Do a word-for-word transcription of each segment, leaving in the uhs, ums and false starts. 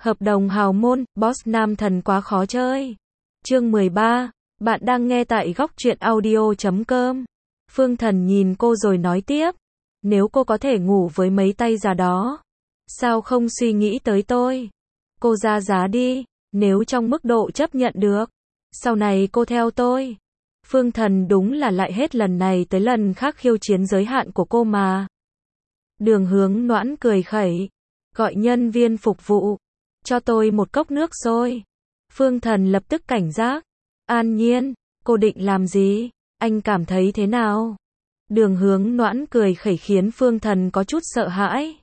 Hợp đồng hào môn, boss nam thần quá khó chơi. Chương mười ba, bạn đang nghe tại góc truyện audio chấm com. Phương Thần nhìn cô rồi nói tiếp, nếu cô có thể ngủ với mấy tay già đó, sao không suy nghĩ tới tôi? Cô ra giá đi, nếu trong mức độ chấp nhận được, sau này cô theo tôi. Phương Thần đúng là lại hết lần này tới lần khác khiêu chiến giới hạn của cô mà. Đường Hướng Noãn cười khẩy, gọi nhân viên phục vụ, cho tôi một cốc nước sôi. Phương Thần lập tức cảnh giác, An Nhiên, cô định làm gì? Anh cảm thấy thế nào? Đường Hướng Noãn cười khẩy khiến Phương Thần có chút sợ hãi.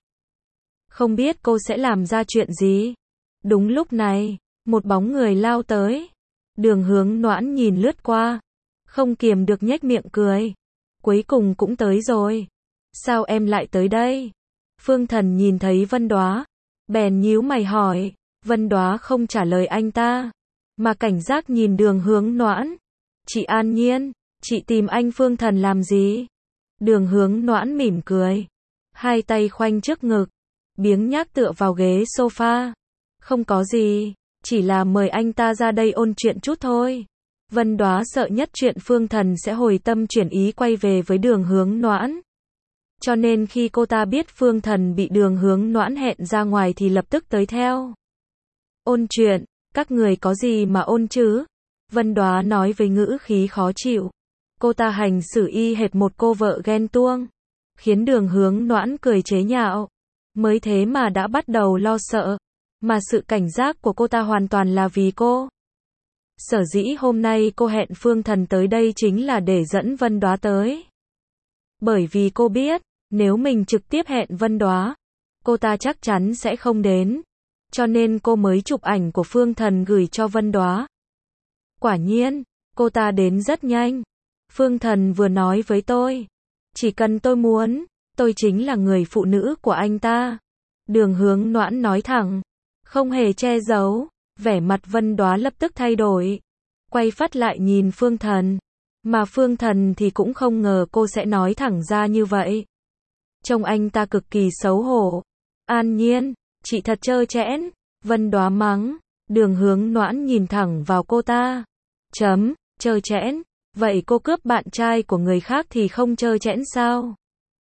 Không biết cô sẽ làm ra chuyện gì? Đúng lúc này, một bóng người lao tới. Đường Hướng Noãn nhìn lướt qua, không kiềm được nhếch miệng cười. Cuối cùng cũng tới rồi. Sao em lại tới đây? Phương Thần nhìn thấy Vân Đóa, bèn nhíu mày hỏi. Vân Đóa không trả lời anh ta, mà cảnh giác nhìn Đường Hướng Noãn. Chị An Nhiên, chị tìm anh Phương Thần làm gì? Đường Hướng Noãn mỉm cười, hai tay khoanh trước ngực, biếng nhác tựa vào ghế sofa. Không có gì, chỉ là mời anh ta ra đây ôn chuyện chút thôi. Vân Đóa sợ nhất chuyện Phương Thần sẽ hồi tâm chuyển ý quay về với Đường Hướng Noãn. Cho nên khi cô ta biết Phương Thần bị Đường Hướng Noãn hẹn ra ngoài thì lập tức tới theo. Ôn chuyện, các người có gì mà ôn chứ? Vân Đóa nói với ngữ khí khó chịu. Cô ta hành xử y hệt một cô vợ ghen tuông, khiến Đường Hướng Noãn cười chế nhạo. Mới thế mà đã bắt đầu lo sợ, mà sự cảnh giác của cô ta hoàn toàn là vì cô. Sở dĩ hôm nay cô hẹn Phương Thần tới đây chính là để dẫn Vân Đóa tới. Bởi vì cô biết, nếu mình trực tiếp hẹn Vân Đóa, cô ta chắc chắn sẽ không đến. Cho nên cô mới chụp ảnh của Phương Thần gửi cho Vân Đóa. Quả nhiên, cô ta đến rất nhanh. Phương Thần vừa nói với tôi, chỉ cần tôi muốn, tôi chính là người phụ nữ của anh ta. Đường Hướng Noãn nói thẳng, không hề che giấu. Vẻ mặt Vân Đóa lập tức thay đổi, quay phát lại nhìn Phương Thần. Mà Phương Thần thì cũng không ngờ cô sẽ nói thẳng ra như vậy. Trông anh ta cực kỳ xấu hổ. An Nhiên, chị thật trơ trẽn. Vân Đóa mắng. Đường Hướng Noãn nhìn thẳng vào cô ta. Chấm, trơ trẽn. Vậy cô cướp bạn trai của người khác thì không trơ trẽn sao?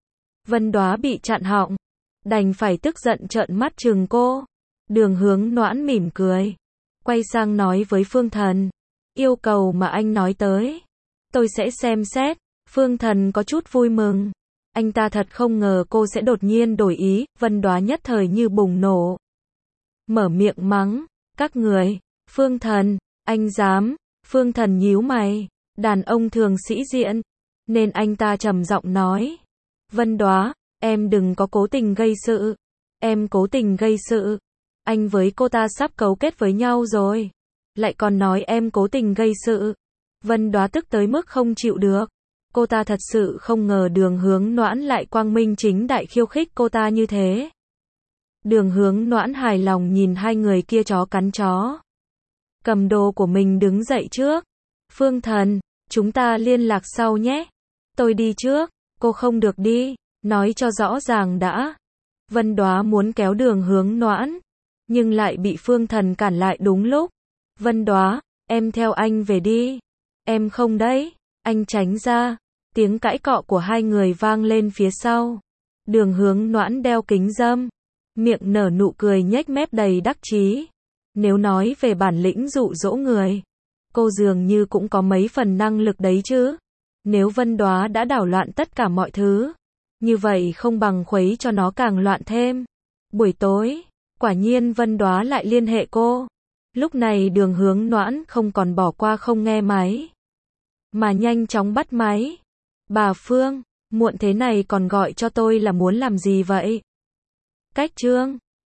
Vân Đóa bị chặn họng, đành phải tức giận trợn mắt trừng cô. Đường Hướng Noãn mỉm cười, quay sang nói với Phương Thần, yêu cầu mà anh nói tới, tôi sẽ xem xét. Phương Thần có chút vui mừng, anh ta thật không ngờ cô sẽ đột nhiên đổi ý. Vân Đóa nhất thời như bùng nổ, mở miệng mắng, các người. Phương Thần, anh dám? Phương Thần nhíu mày, đàn ông thường sĩ diện, nên anh ta trầm giọng nói, Vân Đóa, em đừng có cố tình gây sự. Em cố tình gây sự? Anh với cô ta sắp cấu kết với nhau rồi, lại còn nói em cố tình gây sự. Vân Đóa tức tới mức không chịu được. Cô ta thật sự không ngờ Đường Hướng Noãn lại quang minh chính đại khiêu khích cô ta như thế. Đường Hướng Noãn hài lòng nhìn hai người kia chó cắn chó. Cầm đồ của mình đứng dậy trước. Phương Thần, chúng ta liên lạc sau nhé. Tôi đi trước. Cô không được đi, nói cho rõ ràng đã. Vân Đóa muốn kéo Đường Hướng Noãn, nhưng lại bị Phương Thần cản lại đúng lúc. Vân Đóa, em theo anh về đi. Em không đấy. Anh tránh ra. Tiếng cãi cọ của hai người vang lên phía sau. Đường Hướng Noãn đeo kính râm, miệng nở nụ cười nhếch mép đầy đắc chí. Nếu nói về bản lĩnh dụ dỗ người, cô dường như cũng có mấy phần năng lực đấy chứ. Nếu Vân Đóa đã đảo loạn tất cả mọi thứ, như vậy không bằng khuấy cho nó càng loạn thêm. Buổi tối, quả nhiên Vân Đóa lại liên hệ cô. Lúc này Đường Hướng Noãn không còn bỏ qua không nghe máy, mà nhanh chóng bắt máy. Bà Phương, muộn thế này còn gọi cho tôi là muốn làm gì vậy? Cách chương